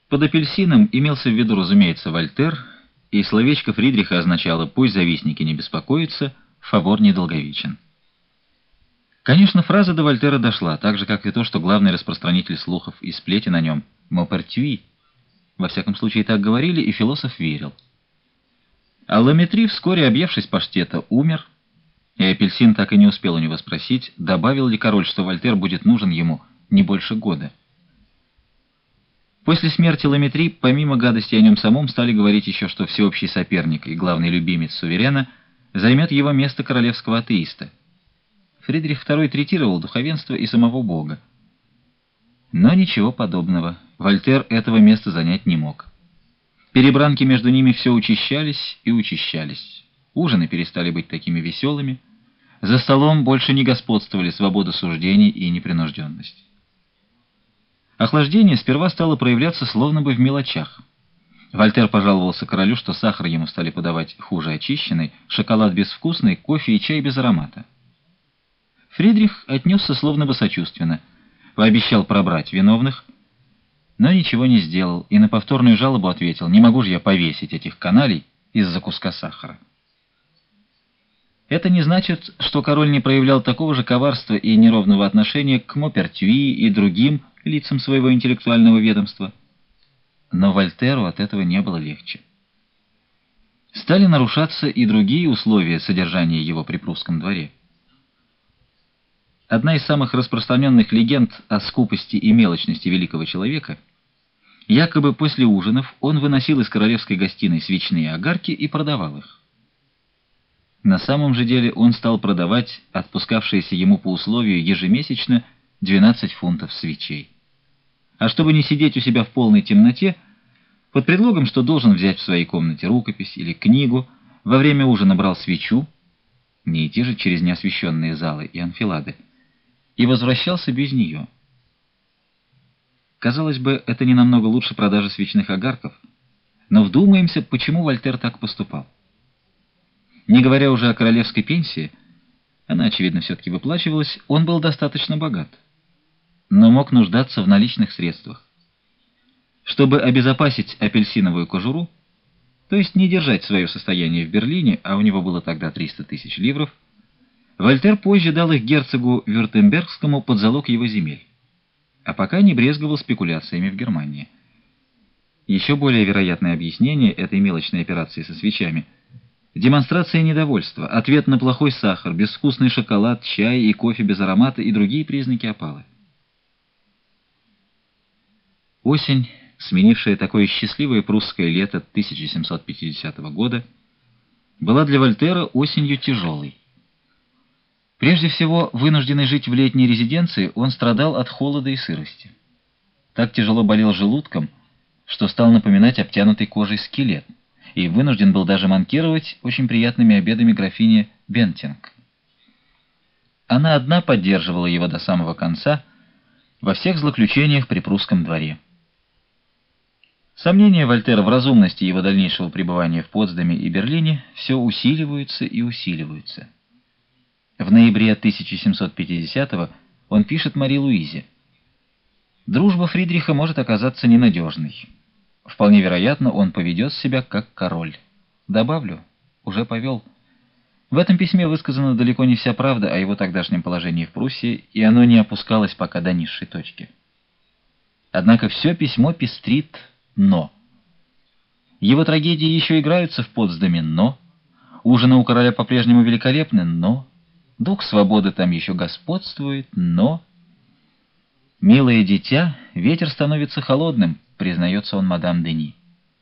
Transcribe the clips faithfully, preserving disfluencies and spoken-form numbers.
Под апельсином имелся в виду, разумеется, Вольтер, и словечко Фридриха означало «пусть завистники не беспокоятся, фавор недолговечен». Конечно, фраза до Вольтера дошла, так же, как и то, что главный распространитель слухов и сплетен о нем — Мопертюи. Во всяком случае, так говорили, и философ верил. А Ламетри, вскоре объевшись паштета, умер, и апельсин так и не успел у него спросить, добавил ли король, что Вольтер будет нужен ему не больше года. После смерти Ламетри, помимо гадости о нем самом, стали говорить еще, что всеобщий соперник и главный любимец суверена займет его место королевского атеиста. Фридрих второй третировал духовенство и самого Бога. Но ничего подобного. Вольтер этого места занять не мог. Перебранки между ними все учащались и учащались. Ужины перестали быть такими веселыми. За столом больше не господствовали свобода суждений и непринужденность. Охлаждение сперва стало проявляться словно бы в мелочах. Вольтер пожаловался королю, что сахар ему стали подавать хуже очищенный, шоколад безвкусный, кофе и чай без аромата. Фридрих отнесся словно бы сочувственно, пообещал пробрать виновных, но ничего не сделал и на повторную жалобу ответил: «Не могу же я повесить этих каналей из-за куска сахара». Это не значит, что король не проявлял такого же коварства и неровного отношения к Мопертюи и другим лицам своего интеллектуального ведомства. Но Вольтеру от этого не было легче. Стали нарушаться и другие условия содержания его при прусском дворе. Одна из самых распространенных легенд о скупости и мелочности великого человека — якобы после ужинов он выносил из королевской гостиной свечные огарки и продавал их. На самом же деле он стал продавать отпускавшиеся ему по условию ежемесячно двенадцать фунтов свечей. А чтобы не сидеть у себя в полной темноте, под предлогом, что должен взять в своей комнате рукопись или книгу, во время ужина брал свечу, не идти же через неосвещенные залы и анфилады, и возвращался без нее. Казалось бы, это не намного лучше продажи свечных огарков, но вдумаемся, почему Вольтер так поступал. Не говоря уже о королевской пенсии, она, очевидно, все-таки выплачивалась, он был достаточно богат, но мог нуждаться в наличных средствах. Чтобы обезопасить апельсиновую кожуру, то есть не держать свое состояние в Берлине, а у него было тогда триста тысяч ливров, Вольтер позже дал их герцогу Вюртембергскому под залог его земель, а пока не брезговал спекуляциями в Германии. Еще более вероятное объяснение этой мелочной операции со свечами — демонстрация недовольства, ответ на плохой сахар, безвкусный шоколад, чай и кофе без аромата и другие признаки опалы. Осень, сменившая такое счастливое прусское лето тысяча семьсот пятидесятого года, была для Вольтера осенью тяжелой. Прежде всего, вынужденный жить в летней резиденции, он страдал от холода и сырости. Так тяжело болел желудком, что стал напоминать обтянутый кожей скелет, и вынужден был даже манкировать очень приятными обедами графини Бентинг. Она одна поддерживала его до самого конца во всех злоключениях при прусском дворе. Сомнения Вольтера в разумности его дальнейшего пребывания в Потсдаме и Берлине все усиливаются и усиливаются. В ноябре тысяча семьсот пятидесятого он пишет Мари Луизе: «Дружба Фридриха может оказаться ненадежной. Вполне вероятно, он поведет себя как король. Добавлю, уже повел». В этом письме высказана далеко не вся правда о его тогдашнем положении в Пруссии, и оно не опускалось пока до низшей точки. Однако все письмо пестрит «но». Его трагедии еще играются в Потсдаме «но». Ужины у короля по-прежнему великолепны «но». Дух свободы там еще господствует, но... «Милое дитя, ветер становится холодным», — признается он мадам Дени.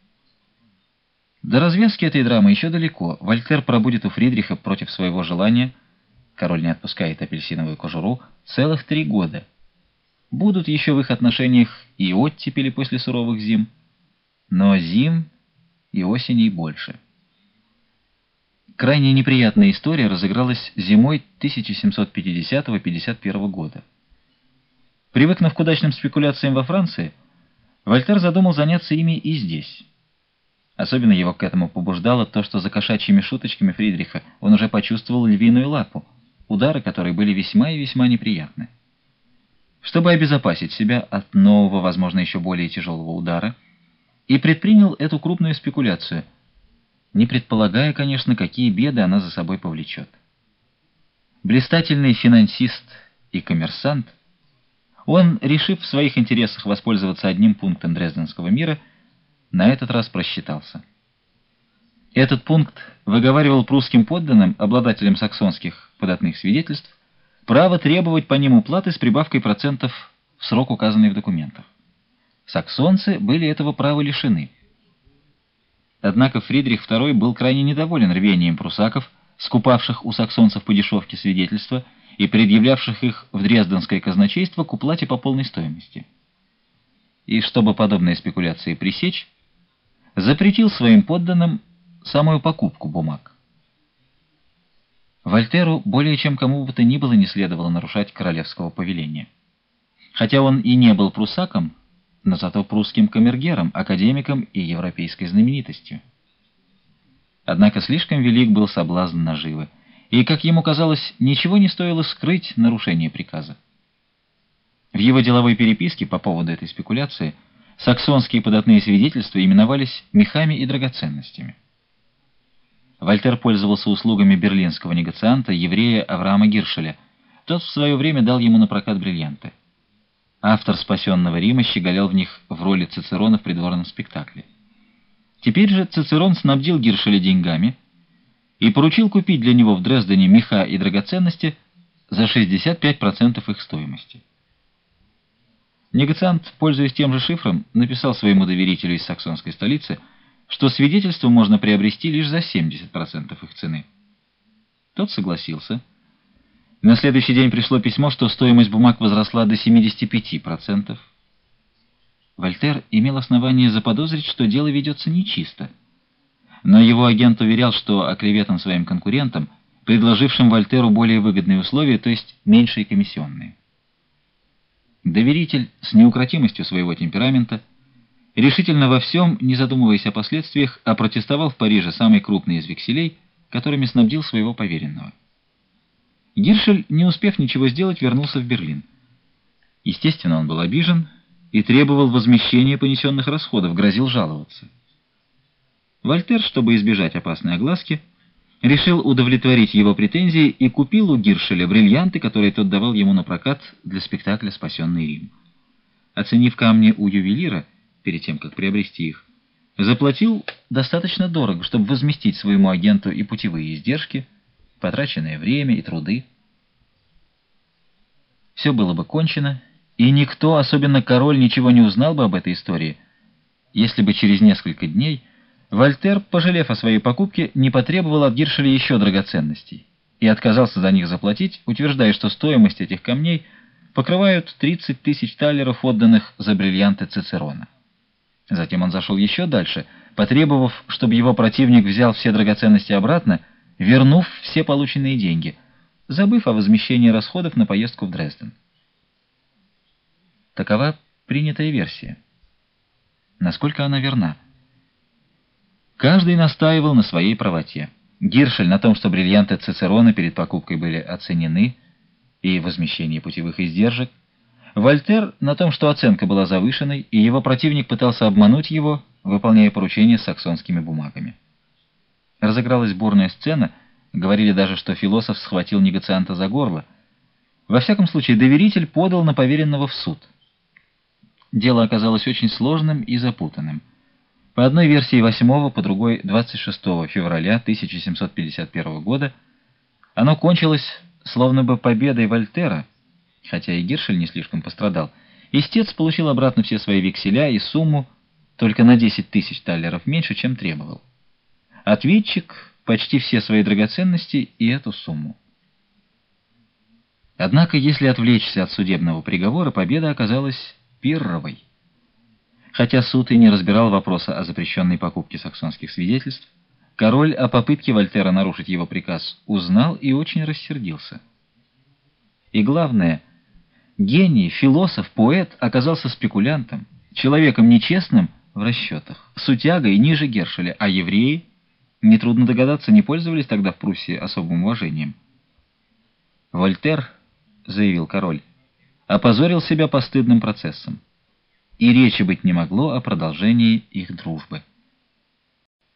До развязки этой драмы еще далеко. Вольтер пробудет у Фридриха против своего желания, король не отпускает апельсиновую кожуру, целых три года. Будут еще в их отношениях и оттепели после суровых зим, но зим и осеней больше. Крайне неприятная история разыгралась зимой тысяча семьсот пятидесятого — пятьдесят первого года. Привыкнув к удачным спекуляциям во Франции, Вольтер задумал заняться ими и здесь. Особенно его к этому побуждало то, что за кошачьими шуточками Фридриха он уже почувствовал львиную лапу, удары которой были весьма и весьма неприятны. Чтобы обезопасить себя от нового, возможно, еще более тяжелого удара, и предпринял эту крупную спекуляцию, не предполагая, конечно, какие беды она за собой повлечет. Блистательный финансист и коммерсант, он, решив в своих интересах воспользоваться одним пунктом Дрезденского мира, на этот раз просчитался. Этот пункт выговаривал прусским подданным, обладателям саксонских податных свидетельств, право требовать по ним уплаты с прибавкой процентов в срок, указанный в документах. Саксонцы были этого права лишены. Однако Фридрих второй был крайне недоволен рвением прусаков, скупавших у саксонцев по дешевке свидетельства и предъявлявших их в Дрезденское казначейство к уплате по полной стоимости. И чтобы подобные спекуляции пресечь, запретил своим подданным самую покупку бумаг. Вольтеру более чем кому бы то ни было не следовало нарушать королевского повеления. Хотя он и не был прусаком, но зато прусским камергером, академиком и европейской знаменитостью. Однако слишком велик был соблазн наживы, и, как ему казалось, ничего не стоило скрыть нарушение приказа. В его деловой переписке по поводу этой спекуляции саксонские податные свидетельства именовались мехами и драгоценностями. Вольтер пользовался услугами берлинского негацианта, еврея Авраама Гиршеля. Тот в свое время дал ему на прокат бриллианты. Автор «Спасенного Рима» щеголял в них в роли Цицерона в придворном спектакле. Теперь же Цицерон снабдил Гиршеля деньгами и поручил купить для него в Дрездене меха и драгоценности за шестьдесят пять процентов их стоимости. Негациант, пользуясь тем же шифром, написал своему доверителю из саксонской столицы, что свидетельство можно приобрести лишь за семьдесят процентов их цены. Тот согласился. На следующий день пришло письмо, что стоимость бумаг возросла до семидесяти пяти процентов. Вольтер имел основание заподозрить, что дело ведется нечисто. Но его агент уверял, что оклеветан своим конкурентам, предложившим Вольтеру более выгодные условия, то есть меньшие комиссионные. Доверитель с неукротимостью своего темперамента решительно во всем, не задумываясь о последствиях, опротестовал в Париже самый крупный из векселей, которыми снабдил своего поверенного. Гиршель, не успев ничего сделать, вернулся в Берлин. Естественно, он был обижен и требовал возмещения понесенных расходов, грозил жаловаться. Вольтер, чтобы избежать опасной огласки, решил удовлетворить его претензии и купил у Гиршеля бриллианты, которые тот давал ему на прокат для спектакля «Спасенный Рим». Оценив камни у ювелира, перед тем, как приобрести их, заплатил достаточно дорого, чтобы возместить своему агенту и путевые издержки, потраченное время и труды. Все было бы кончено, и никто, особенно король, ничего не узнал бы об этой истории, если бы через несколько дней Вольтер, пожалев о своей покупке, не потребовал от Гиршеля еще драгоценностей и отказался за них заплатить, утверждая, что стоимость этих камней покрывают тридцать тысяч талеров, отданных за бриллианты Цицерона. Затем он зашел еще дальше, потребовав, чтобы его противник взял все драгоценности обратно, вернув все полученные деньги, забыв о возмещении расходов на поездку в Дрезден. Такова принятая версия. Насколько она верна? Каждый настаивал на своей правоте. Гиршель на том, что бриллианты Цицерона перед покупкой были оценены, и возмещение путевых издержек. Вольтер на том, что оценка была завышенной, и его противник пытался обмануть его, выполняя поручения с саксонскими бумагами. Разыгралась бурная сцена, говорили даже, что философ схватил негацианта за горло. Во всяком случае, доверитель подал на поверенного в суд. Дело оказалось очень сложным и запутанным. По одной версии восьмого, по другой двадцать шестого февраля тысяча семьсот пятьдесят первого года оно кончилось словно бы победой Вольтера, хотя и Гиршель не слишком пострадал. Истец получил обратно все свои векселя и сумму только на десять тысяч таллеров меньше, чем требовал. Ответчик почти все свои драгоценности и эту сумму. Однако, если отвлечься от судебного приговора, победа оказалась пирровой. Хотя суд и не разбирал вопроса о запрещенной покупке саксонских свидетельств, король о попытке Вольтера нарушить его приказ узнал и очень рассердился. И главное, гений, философ, поэт оказался спекулянтом, человеком нечестным в расчетах, сутягой ниже Гиршеля, а евреи, нетрудно догадаться, не пользовались тогда в Пруссии особым уважением. «Вольтер, — заявил король, — опозорил себя постыдным процессом. и речи быть не могло о продолжении их дружбы.